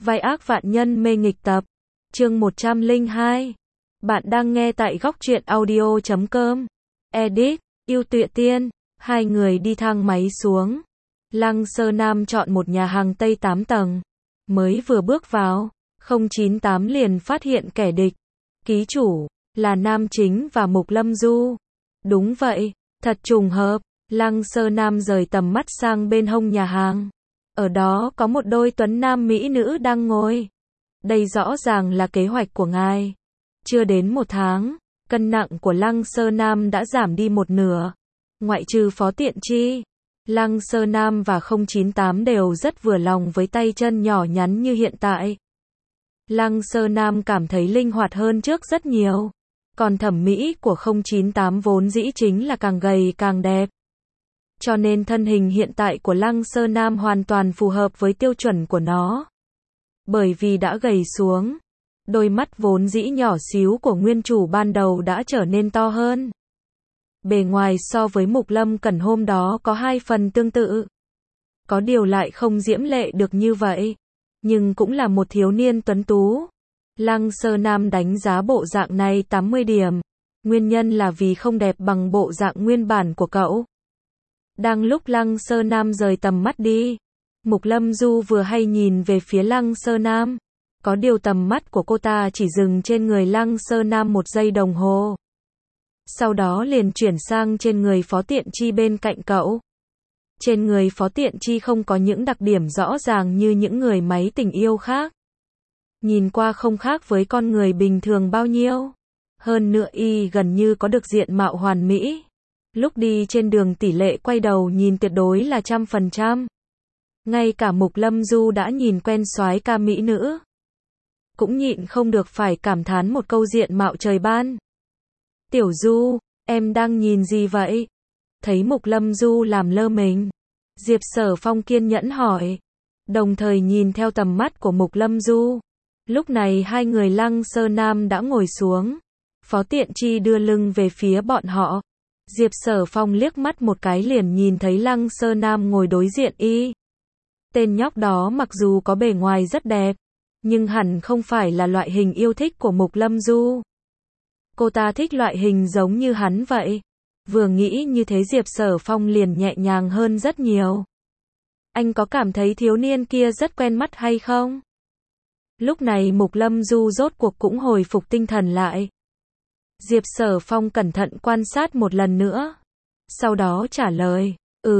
Vai ác vạn nhân mê nghịch tập. Chương 102. Bạn đang nghe tại góc truyện audio.com. Edit, Yêu Tuệ Tiên. Hai người đi thang máy xuống. Lăng Sơ Nam chọn một nhà hàng Tây 8 tầng. Mới vừa bước vào, 098 liền phát hiện kẻ địch. Ký chủ, là nam chính và Mục Lâm Du. Đúng vậy, thật trùng hợp. Lăng Sơ Nam rời tầm mắt sang bên hông nhà hàng. Ở đó có một đôi tuấn nam mỹ nữ đang ngồi. Đây rõ ràng là kế hoạch của ngài. Chưa đến 1 tháng, cân nặng của Lăng Sơ Nam đã giảm đi 1/2. Ngoại trừ Phó Tiện Chi, Lăng Sơ Nam và 098 đều rất vừa lòng với tay chân nhỏ nhắn như hiện tại. Lăng Sơ Nam cảm thấy linh hoạt hơn trước rất nhiều. Còn thẩm mỹ của 098 vốn dĩ chính là càng gầy càng đẹp. Cho nên thân hình hiện tại của Lăng Sơ Nam hoàn toàn phù hợp với tiêu chuẩn của nó. Bởi vì đã gầy xuống, đôi mắt vốn dĩ nhỏ xíu của nguyên chủ ban đầu đã trở nên to hơn. Bề ngoài so với Mục Lâm Cẩn hôm đó có 2 phần tương tự. Có điều lại không diễm lệ được như vậy. Nhưng cũng là một thiếu niên tuấn tú. Lăng Sơ Nam đánh giá bộ dạng này 80 điểm. Nguyên nhân là vì không đẹp bằng bộ dạng nguyên bản của cậu. Đang lúc Lăng Sơ Nam rời tầm mắt đi, Mục Lâm Du vừa hay nhìn về phía Lăng Sơ Nam. Có điều tầm mắt của cô ta chỉ dừng trên người Lăng Sơ Nam 1 giây đồng hồ. Sau đó liền chuyển sang trên người Phó Tiện Chi bên cạnh cậu. Trên người Phó Tiện Chi không có những đặc điểm rõ ràng như những người máy tình yêu khác. Nhìn qua không khác với con người bình thường bao nhiêu. Hơn nữa y gần như có được diện mạo hoàn mỹ. Lúc đi trên đường tỷ lệ quay đầu nhìn tuyệt đối là 100%. Ngay cả Mục Lâm Du đã nhìn quen soái ca mỹ nữ. Cũng nhịn không được phải cảm thán một câu diện mạo trời ban. Tiểu Du, em đang nhìn gì vậy? Thấy Mục Lâm Du làm lơ mình, Diệp Sở Phong kiên nhẫn hỏi. Đồng thời nhìn theo tầm mắt của Mục Lâm Du. Lúc này hai người Lăng Sơ Nam đã ngồi xuống. Phó Tiện Chi đưa lưng về phía bọn họ. Diệp Sở Phong liếc mắt một cái liền nhìn thấy Lăng Sơ Nam ngồi đối diện y. Tên nhóc đó mặc dù có bề ngoài rất đẹp, nhưng hẳn không phải là loại hình yêu thích của Mục Lâm Du. Cô ta thích loại hình giống như hắn vậy. Vừa nghĩ như thế Diệp Sở Phong liền nhẹ nhàng hơn rất nhiều. Anh có cảm thấy thiếu niên kia rất quen mắt hay không? Lúc này Mục Lâm Du rốt cuộc cũng hồi phục tinh thần lại. Diệp Sở Phong cẩn thận quan sát một lần nữa. Sau đó trả lời,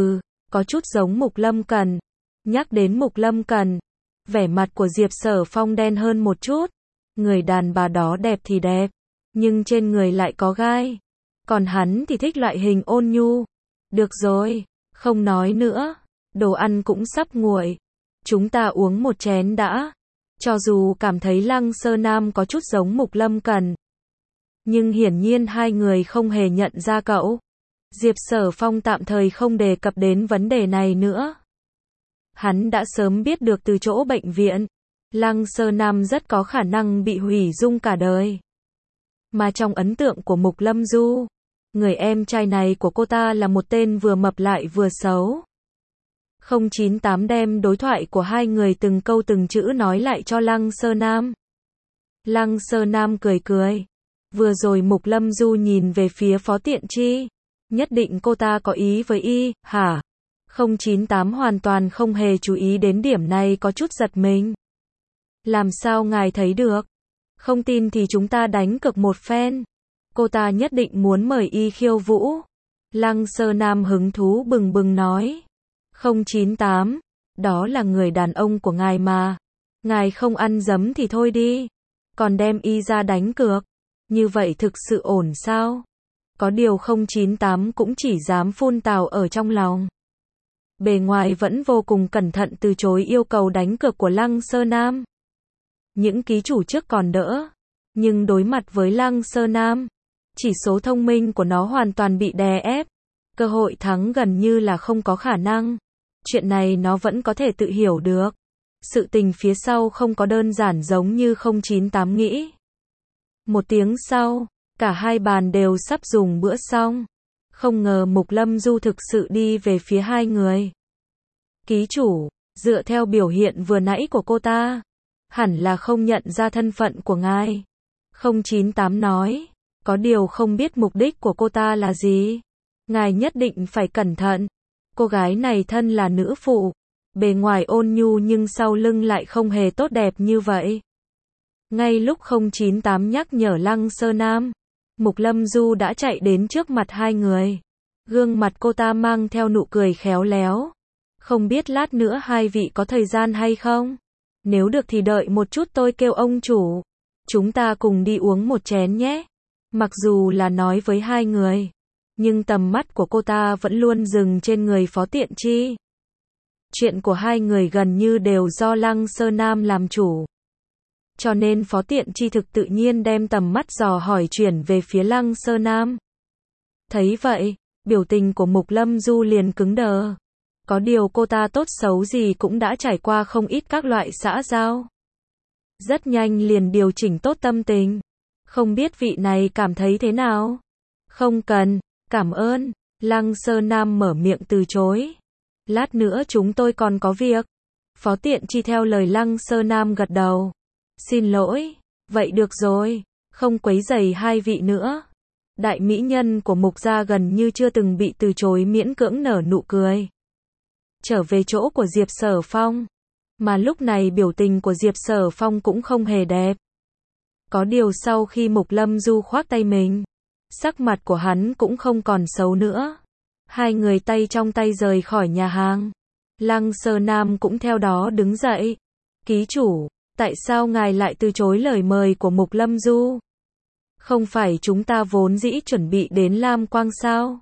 có chút giống Mục Lâm Cần. Nhắc đến Mục Lâm Cần, vẻ mặt của Diệp Sở Phong đen hơn một chút. Người đàn bà đó đẹp thì đẹp, nhưng trên người lại có gai. Còn hắn thì thích loại hình ôn nhu. Được rồi, không nói nữa. Đồ ăn cũng sắp nguội. Chúng ta uống một chén đã. Cho dù cảm thấy Lăng Sơ Nam có chút giống Mục Lâm Cần, nhưng hiển nhiên hai người không hề nhận ra cậu. Diệp Sở Phong tạm thời không đề cập đến vấn đề này nữa. Hắn đã sớm biết được từ chỗ bệnh viện, Lăng Sơ Nam rất có khả năng bị hủy dung cả đời. Mà trong ấn tượng của Mục Lâm Du, người em trai này của cô ta là một tên vừa mập lại vừa xấu. 098 đem đối thoại của hai người từng câu từng chữ nói lại cho Lăng Sơ Nam. Lăng Sơ Nam cười cười. Vừa rồi Mục Lâm Du nhìn về phía Phó Tiện Chi. Nhất định cô ta có ý với y, hả? 098 hoàn toàn không hề chú ý đến điểm này, có chút giật mình. Làm sao ngài thấy được? Không tin thì chúng ta đánh cược một phen. Cô ta nhất định muốn mời y khiêu vũ. Lăng Sơ Nam hứng thú bừng bừng nói. 098, đó là người đàn ông của ngài mà. Ngài không ăn dấm thì thôi đi. Còn đem y ra đánh cược. Như vậy thực sự ổn sao? Có điều 098 cũng chỉ dám phun tào ở trong lòng. Bề ngoài vẫn vô cùng cẩn thận từ chối yêu cầu đánh cược của Lăng Sơ Nam. Những ký chủ trước còn đỡ. Nhưng đối mặt với Lăng Sơ Nam, chỉ số thông minh của nó hoàn toàn bị đè ép. Cơ hội thắng gần như là không có khả năng. Chuyện này nó vẫn có thể tự hiểu được. Sự tình phía sau không có đơn giản giống như 098 nghĩ. 1 tiếng sau, cả hai bàn đều sắp dùng bữa xong. Không ngờ Mục Lâm Du thực sự đi về phía hai người. Ký chủ, dựa theo biểu hiện vừa nãy của cô ta, hẳn là không nhận ra thân phận của ngài. 098 nói, có điều không biết mục đích của cô ta là gì. Ngài nhất định phải cẩn thận. Cô gái này thân là nữ phụ, bề ngoài ôn nhu nhưng sau lưng lại không hề tốt đẹp như vậy. Ngay lúc 098 nhắc nhở Lăng Sơ Nam, Mục Lâm Du đã chạy đến trước mặt hai người. Gương mặt cô ta mang theo nụ cười khéo léo. Không biết lát nữa hai vị có thời gian hay không? Nếu được thì đợi một chút tôi kêu ông chủ. Chúng ta cùng đi uống một chén nhé. Mặc dù là nói với hai người, nhưng tầm mắt của cô ta vẫn luôn dừng trên người Phó Tiện Chi. Chuyện của hai người gần như đều do Lăng Sơ Nam làm chủ. Cho nên Phó Tiện Chi thực tự nhiên đem tầm mắt dò hỏi chuyển về phía Lăng Sơ Nam. Thấy vậy, biểu tình của Mục Lâm Du liền cứng đờ. Có điều cô ta tốt xấu gì cũng đã trải qua không ít các loại xã giao. Rất nhanh liền điều chỉnh tốt tâm tình. Không biết vị này cảm thấy thế nào? Không cần, cảm ơn. Lăng Sơ Nam mở miệng từ chối. Lát nữa chúng tôi còn có việc. Phó Tiện Chi theo lời Lăng Sơ Nam gật đầu. Xin lỗi, vậy được rồi, không quấy rầy hai vị nữa. Đại mỹ nhân của Mục gia gần như chưa từng bị từ chối miễn cưỡng nở nụ cười. Trở về chỗ của Diệp Sở Phong. Mà lúc này biểu tình của Diệp Sở Phong cũng không hề đẹp. Có điều sau khi Mục Lâm Du khoác tay mình, sắc mặt của hắn cũng không còn xấu nữa. Hai người tay trong tay rời khỏi nhà hàng. Lăng Sơ Nam cũng theo đó đứng dậy. Ký chủ, tại sao ngài lại từ chối lời mời của Mục Lâm Du? Không phải chúng ta vốn dĩ chuẩn bị đến Lam Quang sao?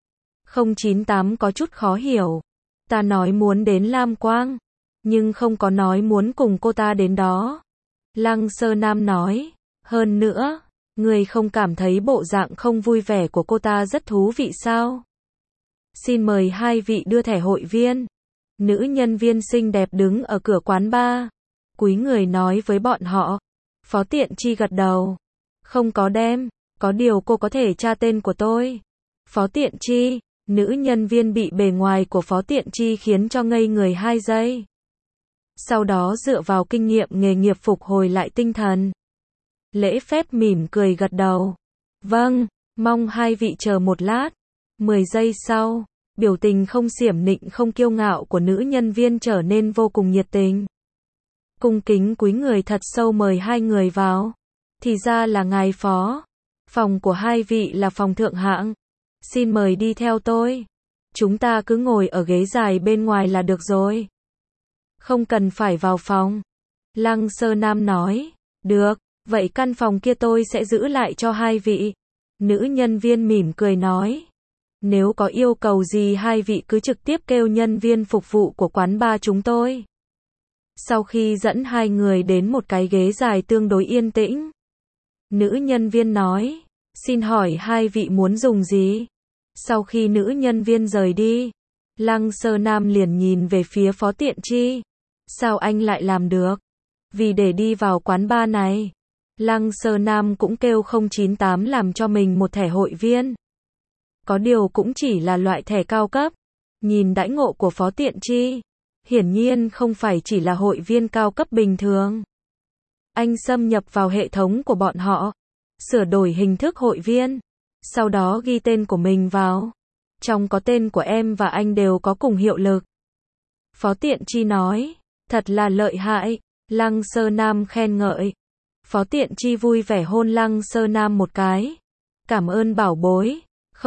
098 có chút khó hiểu. Ta nói muốn đến Lam Quang, nhưng không có nói muốn cùng cô ta đến đó. Lăng Sơ Nam nói, hơn nữa, người không cảm thấy bộ dạng không vui vẻ của cô ta rất thú vị sao? Xin mời hai vị đưa thẻ hội viên. Nữ nhân viên xinh đẹp đứng ở cửa quán bar, cúi người nói với bọn họ. Phó Tiện Chi gật đầu. Không có đem, có điều cô có thể tra tên của tôi. Phó Tiện Chi, nữ nhân viên bị bề ngoài của Phó Tiện Chi khiến cho ngây người 2 giây. Sau đó dựa vào kinh nghiệm nghề nghiệp phục hồi lại tinh thần. Lễ phép mỉm cười gật đầu. Vâng, mong hai vị chờ một lát. 10 giây sau, biểu tình không xiểm nịnh không kiêu ngạo của nữ nhân viên trở nên vô cùng nhiệt tình. Cung kính cúi người thật sâu mời hai người vào. Thì ra là ngài Phó. Phòng của hai vị là phòng thượng hạng. Xin mời đi theo tôi. Chúng ta cứ ngồi ở ghế dài bên ngoài là được rồi. Không cần phải vào phòng. Lăng Sơ Nam nói. Được, vậy căn phòng kia tôi sẽ giữ lại cho hai vị. Nữ nhân viên mỉm cười nói. Nếu có yêu cầu gì hai vị cứ trực tiếp kêu nhân viên phục vụ của quán bar chúng tôi. Sau khi dẫn hai người đến một cái ghế dài tương đối yên tĩnh, nữ nhân viên nói, xin hỏi hai vị muốn dùng gì? Sau khi nữ nhân viên rời đi, Lăng Sơ Nam liền nhìn về phía Phó Tiện Chi. Sao anh lại làm được? Vì để đi vào quán bar này, Lăng Sơ Nam cũng kêu 098 làm cho mình một thẻ hội viên. Có điều cũng chỉ là loại thẻ cao cấp. Nhìn đãi ngộ của Phó Tiện Chi, hiển nhiên không phải chỉ là hội viên cao cấp bình thường. Anh xâm nhập vào hệ thống của bọn họ, sửa đổi hình thức hội viên, sau đó ghi tên của mình vào. Trong có tên của em và anh đều có cùng hiệu lực. Phó Tiện Chi nói, thật là lợi hại. Lăng Sơ Nam khen ngợi. Phó Tiện Chi vui vẻ hôn Lăng Sơ Nam một cái. Cảm ơn bảo bối.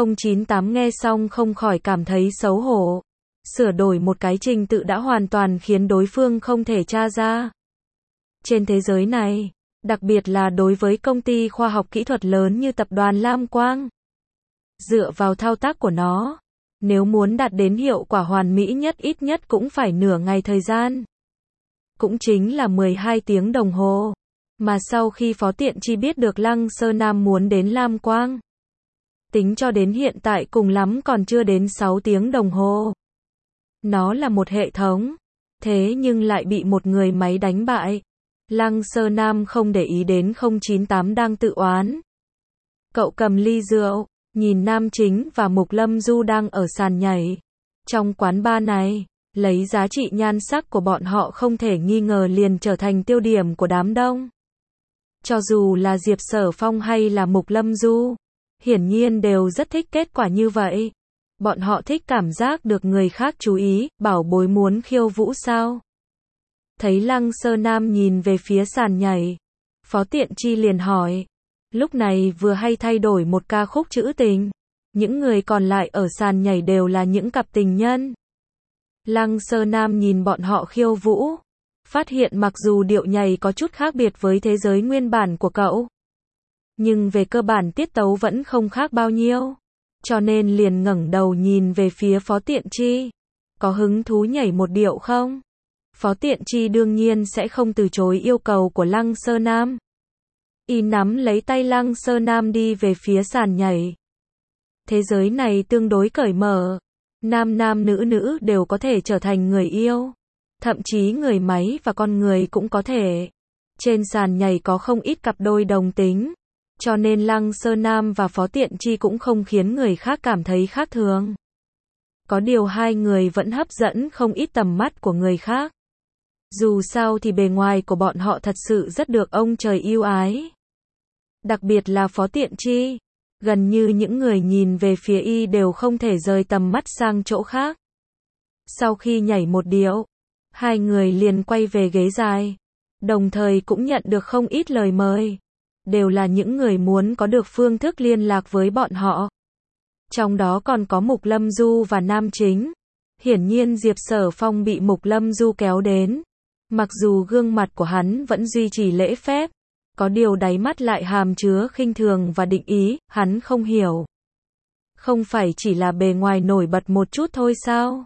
098 nghe xong không khỏi cảm thấy xấu hổ. Sửa đổi một cái trình tự đã hoàn toàn khiến đối phương không thể tra ra. Trên thế giới này, đặc biệt là đối với công ty khoa học kỹ thuật lớn như tập đoàn Lam Quang, dựa vào thao tác của nó, nếu muốn đạt đến hiệu quả hoàn mỹ nhất ít nhất cũng phải nửa ngày thời gian. Cũng chính là 12 tiếng đồng hồ. Mà sau khi Phó Tiện Chi biết được Lăng Sơ Nam muốn đến Lam Quang, tính cho đến hiện tại cùng lắm còn chưa đến 6 tiếng đồng hồ. Nó là một hệ thống, thế nhưng lại bị một người máy đánh bại. Lăng Sơ Nam không để ý đến 098 đang tự oán. Cậu cầm ly rượu, nhìn nam chính và Mục Lâm Du đang ở sàn nhảy. Trong quán bar này, Lấy giá trị nhan sắc của bọn họ không thể nghi ngờ liền trở thành tiêu điểm của đám đông. Cho dù là Diệp Sở Phong hay là Mục Lâm Du, hiển nhiên đều rất thích kết quả như vậy. Bọn họ thích cảm giác được người khác chú ý, bảo bối muốn khiêu vũ sao? Thấy Lăng Sơ Nam nhìn về phía sàn nhảy, Phó Tiện Chi liền hỏi. Lúc này vừa hay thay đổi một ca khúc trữ tình. Những người còn lại ở sàn nhảy đều là những cặp tình nhân. Lăng Sơ Nam nhìn bọn họ khiêu vũ, phát hiện mặc dù điệu nhảy có chút khác biệt với thế giới nguyên bản của cậu, nhưng về cơ bản tiết tấu vẫn không khác bao nhiêu. Cho nên liền ngẩng đầu nhìn về phía Phó Tiện Chi. Có hứng thú nhảy một điệu không? Phó Tiện Chi đương nhiên sẽ không từ chối yêu cầu của Lăng Sơ Nam. Y nắm lấy tay Lăng Sơ Nam đi về phía sàn nhảy. Thế giới này tương đối cởi mở. Nam nam nữ nữ đều có thể trở thành người yêu. Thậm chí người máy và con người cũng có thể. Trên sàn nhảy có không ít cặp đôi đồng tính. Cho nên Lăng Sơ Nam và Phó Tiện Chi cũng không khiến người khác cảm thấy khác thường. Có điều hai người vẫn hấp dẫn không ít tầm mắt của người khác. Dù sao thì bề ngoài của bọn họ thật sự rất được ông trời yêu ái. Đặc biệt là Phó Tiện Chi. Gần như những người nhìn về phía y đều không thể rời tầm mắt sang chỗ khác. Sau khi nhảy một điệu, hai người liền quay về ghế dài. Đồng thời cũng nhận được không ít lời mời. Đều là những người muốn có được phương thức liên lạc với bọn họ. Trong đó còn có Mục Lâm Du và Nam Chính. Hiển nhiên Diệp Sở Phong bị Mục Lâm Du kéo đến. Mặc dù gương mặt của hắn vẫn duy trì lễ phép, có điều đáy mắt lại hàm chứa khinh thường và định ý, hắn không hiểu. Không phải chỉ là bề ngoài nổi bật một chút thôi sao?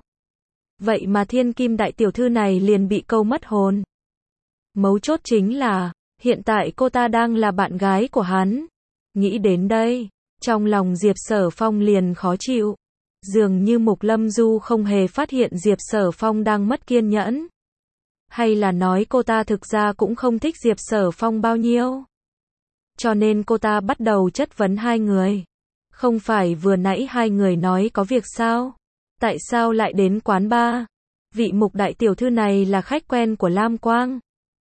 Vậy mà Thiên Kim đại tiểu thư này liền bị câu mất hồn. Mấu chốt chính là, hiện tại cô ta đang là bạn gái của hắn. Nghĩ đến đây, trong lòng Diệp Sở Phong liền khó chịu. Dường như Mục Lâm Du không hề phát hiện Diệp Sở Phong đang mất kiên nhẫn. Hay là nói cô ta thực ra cũng không thích Diệp Sở Phong bao nhiêu. Cho nên cô ta bắt đầu chất vấn hai người. Không phải vừa nãy hai người nói có việc sao? Tại sao lại đến quán bar? Vị Mục đại tiểu thư này là khách quen của Lam Quang.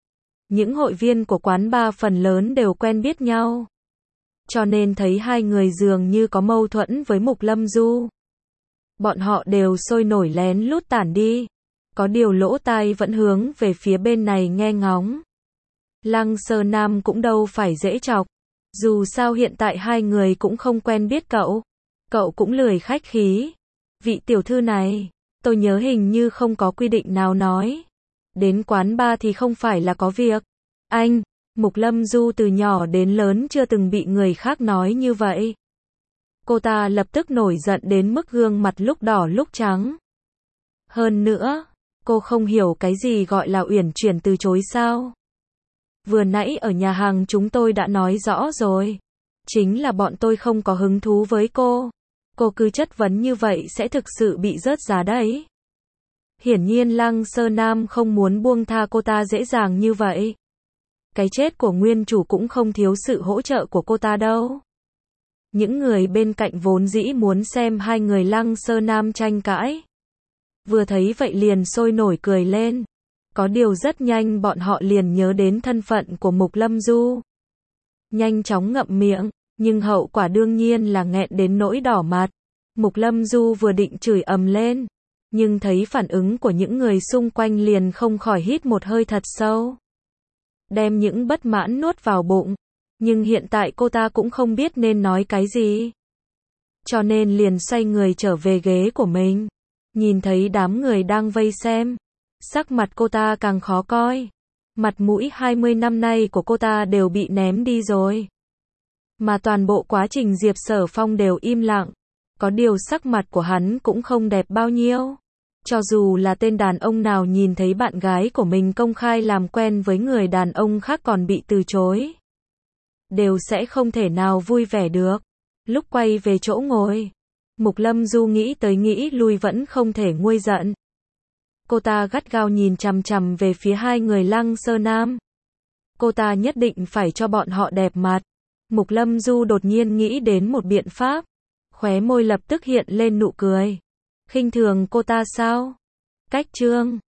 Những hội viên của quán bar phần lớn đều quen biết nhau. Cho nên thấy hai người dường như có mâu thuẫn với Mục Lâm Du. Bọn họ đều sôi nổi lén lút tản đi. Có điều lỗ tai vẫn hướng về phía bên này nghe ngóng. Lăng Sơ Nam cũng đâu phải dễ chọc. Dù sao hiện tại hai người cũng không quen biết cậu. Cậu cũng lười khách khí. Vị tiểu thư này, tôi nhớ hình như không có quy định nào nói. Đến quán bar thì không phải là có việc. Anh, Mục Lâm Du từ nhỏ đến lớn chưa từng bị người khác nói như vậy. Cô ta lập tức nổi giận đến mức gương mặt lúc đỏ lúc trắng. Hơn nữa, cô không hiểu cái gì gọi là uyển chuyển từ chối sao? Vừa nãy ở nhà hàng chúng tôi đã nói rõ rồi. Chính là bọn tôi không có hứng thú với cô. Cô cứ chất vấn như vậy sẽ thực sự bị rớt giá đấy. Hiển nhiên Lăng Sơ Nam không muốn buông tha cô ta dễ dàng như vậy. Cái chết của nguyên chủ cũng không thiếu sự hỗ trợ của cô ta đâu. Những người bên cạnh vốn dĩ muốn xem hai người Lăng Sơ Nam tranh cãi. Vừa thấy vậy liền sôi nổi cười lên. Có điều rất nhanh bọn họ liền nhớ đến thân phận của Mục Lâm Du. Nhanh chóng ngậm miệng, nhưng hậu quả đương nhiên là nghẹn đến nỗi đỏ mặt. Mục Lâm Du vừa định chửi ầm lên, nhưng thấy phản ứng của những người xung quanh liền không khỏi hít một hơi thật sâu. Đem những bất mãn nuốt vào bụng, nhưng hiện tại cô ta cũng không biết nên nói cái gì. Cho nên liền xoay người trở về ghế của mình. Nhìn thấy đám người đang vây xem, sắc mặt cô ta càng khó coi. Mặt mũi 20 năm nay của cô ta đều bị ném đi rồi. Mà toàn bộ quá trình Diệp Sở Phong đều im lặng. Có điều sắc mặt của hắn cũng không đẹp bao nhiêu. Cho dù là tên đàn ông nào nhìn thấy bạn gái của mình công khai làm quen với người đàn ông khác còn bị từ chối, đều sẽ không thể nào vui vẻ được. Lúc quay về chỗ ngồi, Mục Lâm Du nghĩ tới nghĩ lui vẫn không thể nguôi giận. Cô ta gắt gao nhìn chằm chằm về phía hai người Lăng Sơ Nam. Cô ta nhất định phải cho bọn họ đẹp mặt. Mục Lâm Du đột nhiên nghĩ đến một biện pháp. Khóe môi lập tức hiện lên nụ cười. Khinh thường cô ta sao? cách chương